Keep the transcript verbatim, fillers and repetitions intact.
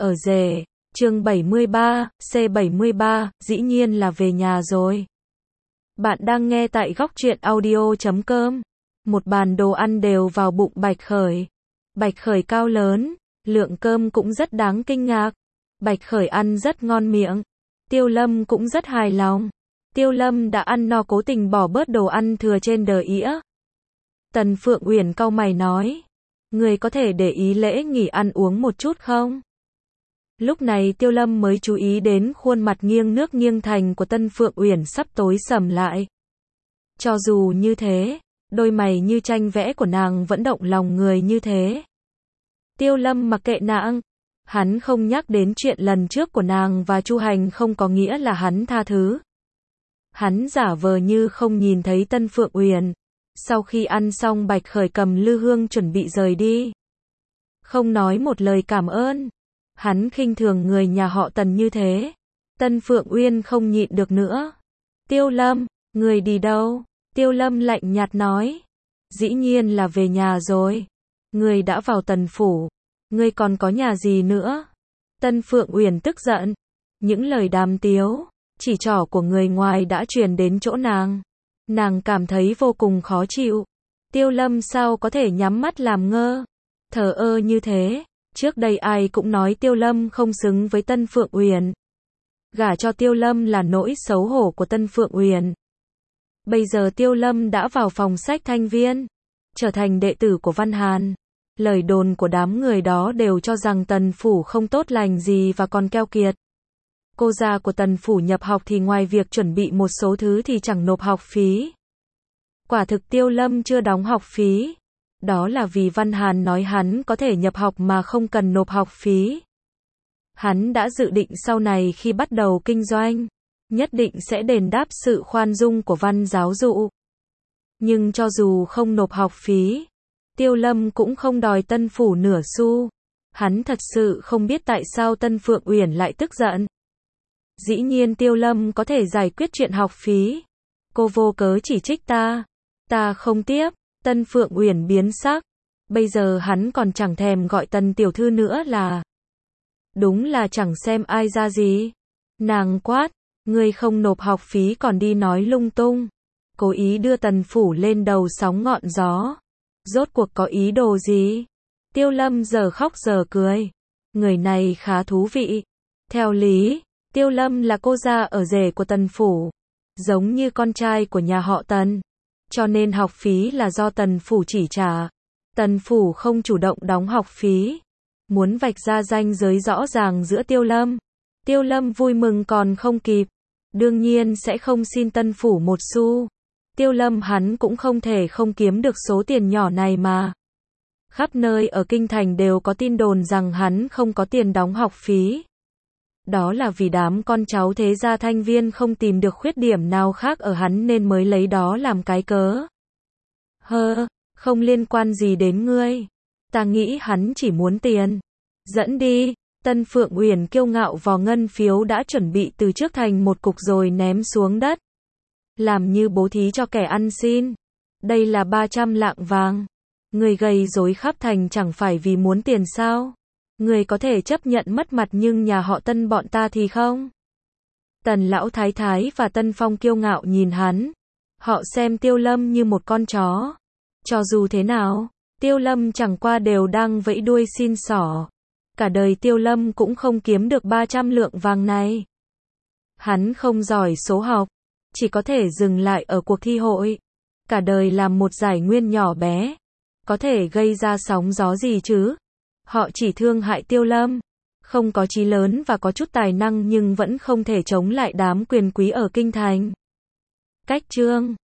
Ở rể, chương bảy mươi ba, C bảy mươi ba, dĩ nhiên là về nhà rồi. Bạn đang nghe tại góc truyện audio chấm com. Một bàn đồ ăn đều vào bụng Bạch Khởi. Bạch Khởi cao lớn, lượng cơm cũng rất đáng kinh ngạc. Bạch Khởi ăn rất ngon miệng. Tiêu Lâm cũng rất hài lòng. Tiêu Lâm đã ăn no cố tình bỏ bớt đồ ăn thừa trên đờ ĩa. Tần Phượng Uyển cau mày nói, người có thể để ý lễ nghỉ ăn uống một chút không? Lúc này Tiêu Lâm mới chú ý đến khuôn mặt nghiêng nước nghiêng thành của Tân Phượng Uyển sắp tối sầm lại. Cho dù như thế, đôi mày như tranh vẽ của nàng vẫn động lòng người như thế. Tiêu Lâm mặc kệ nàng, hắn không nhắc đến chuyện lần trước của nàng và Chu Hành không có nghĩa là hắn tha thứ. Hắn giả vờ như không nhìn thấy Tân Phượng Uyển. Sau khi ăn xong Bạch Khởi cầm lư hương chuẩn bị rời đi. Không nói một lời cảm ơn. Hắn khinh thường người nhà họ Tần như thế. Tân Phượng Uyên không nhịn được nữa. Tiêu Lâm, người đi đâu? Tiêu Lâm lạnh nhạt nói. Dĩ nhiên là về nhà rồi. Người đã vào Tần phủ. Người còn có nhà gì nữa? Tân Phượng Uyển tức giận. Những lời đàm tiếu, chỉ trỏ của người ngoài đã truyền đến chỗ nàng. Nàng cảm thấy vô cùng khó chịu. Tiêu Lâm sao có thể nhắm mắt làm ngơ, thờ ơ như thế. Trước đây ai cũng nói Tiêu Lâm không xứng với Tân Phượng Uyển. Gả cho Tiêu Lâm là nỗi xấu hổ của Tân Phượng Uyển. Bây giờ Tiêu Lâm đã vào phòng sách Thanh Viên, trở thành đệ tử của Văn Hàn. Lời đồn của đám người đó đều cho rằng Tần phủ không tốt lành gì và còn keo kiệt. Cô gia của Tần phủ nhập học thì ngoài việc chuẩn bị một số thứ thì chẳng nộp học phí. Quả thực Tiêu Lâm chưa đóng học phí. Đó là vì Văn Hàn nói hắn có thể nhập học mà không cần nộp học phí. Hắn đã dự định sau này khi bắt đầu kinh doanh, nhất định sẽ đền đáp sự khoan dung của Văn giáo dụ. Nhưng cho dù không nộp học phí, Tiêu Lâm cũng không đòi Tân phủ nửa xu. Hắn thật sự không biết tại sao Tân Phượng Uyển lại tức giận. Dĩ nhiên Tiêu Lâm có thể giải quyết chuyện học phí. Cô vô cớ chỉ trích ta. Ta không tiếp. Tân Phượng Uyển biến sắc. Bây giờ hắn còn chẳng thèm gọi Tần tiểu thư nữa là. Đúng là chẳng xem ai ra gì. Nàng quát. Ngươi không nộp học phí còn đi nói lung tung. Cố ý đưa Tần phủ lên đầu sóng ngọn gió. Rốt cuộc có ý đồ gì? Tiêu Lâm giờ khóc giờ cười. Người này khá thú vị. Theo lý, Tiêu Lâm là cô gia ở rể của Tần phủ, giống như con trai của nhà họ Tần, cho nên học phí là do Tần phủ chỉ trả. Tần phủ không chủ động đóng học phí, muốn vạch ra ranh giới rõ ràng giữa Tiêu Lâm. Tiêu Lâm vui mừng còn không kịp, đương nhiên sẽ không xin Tần phủ một xu. Tiêu Lâm hắn cũng không thể không kiếm được số tiền nhỏ này mà. Khắp nơi ở kinh thành đều có tin đồn rằng hắn không có tiền đóng học phí. Đó là vì đám con cháu thế gia Thanh Viên không tìm được khuyết điểm nào khác ở hắn nên mới lấy đó làm cái cớ. Hơ, không liên quan gì đến ngươi. Ta nghĩ hắn chỉ muốn tiền. Dẫn đi. Tân Phượng Uyển kiêu ngạo vò ngân phiếu đã chuẩn bị từ trước thành một cục rồi ném xuống đất. Làm như bố thí cho kẻ ăn xin. Đây là ba trăm lạng vàng. Người gây rối khắp thành chẳng phải vì muốn tiền sao? Người có thể chấp nhận mất mặt nhưng nhà họ Tân bọn ta thì không. Tần lão thái thái và Tân Phong kiêu ngạo nhìn hắn. Họ xem Tiêu Lâm như một con chó. Cho dù thế nào, Tiêu Lâm chẳng qua đều đang vẫy đuôi xin xỏ. Cả đời Tiêu Lâm cũng không kiếm được ba trăm lượng vàng này. Hắn không giỏi số học, chỉ có thể dừng lại ở cuộc thi hội. Cả đời làm một giải nguyên nhỏ bé, có thể gây ra sóng gió gì chứ? Họ chỉ thương hại Tiêu Lâm, không có chí lớn và có chút tài năng nhưng vẫn không thể chống lại đám quyền quý ở kinh thành. Cách chương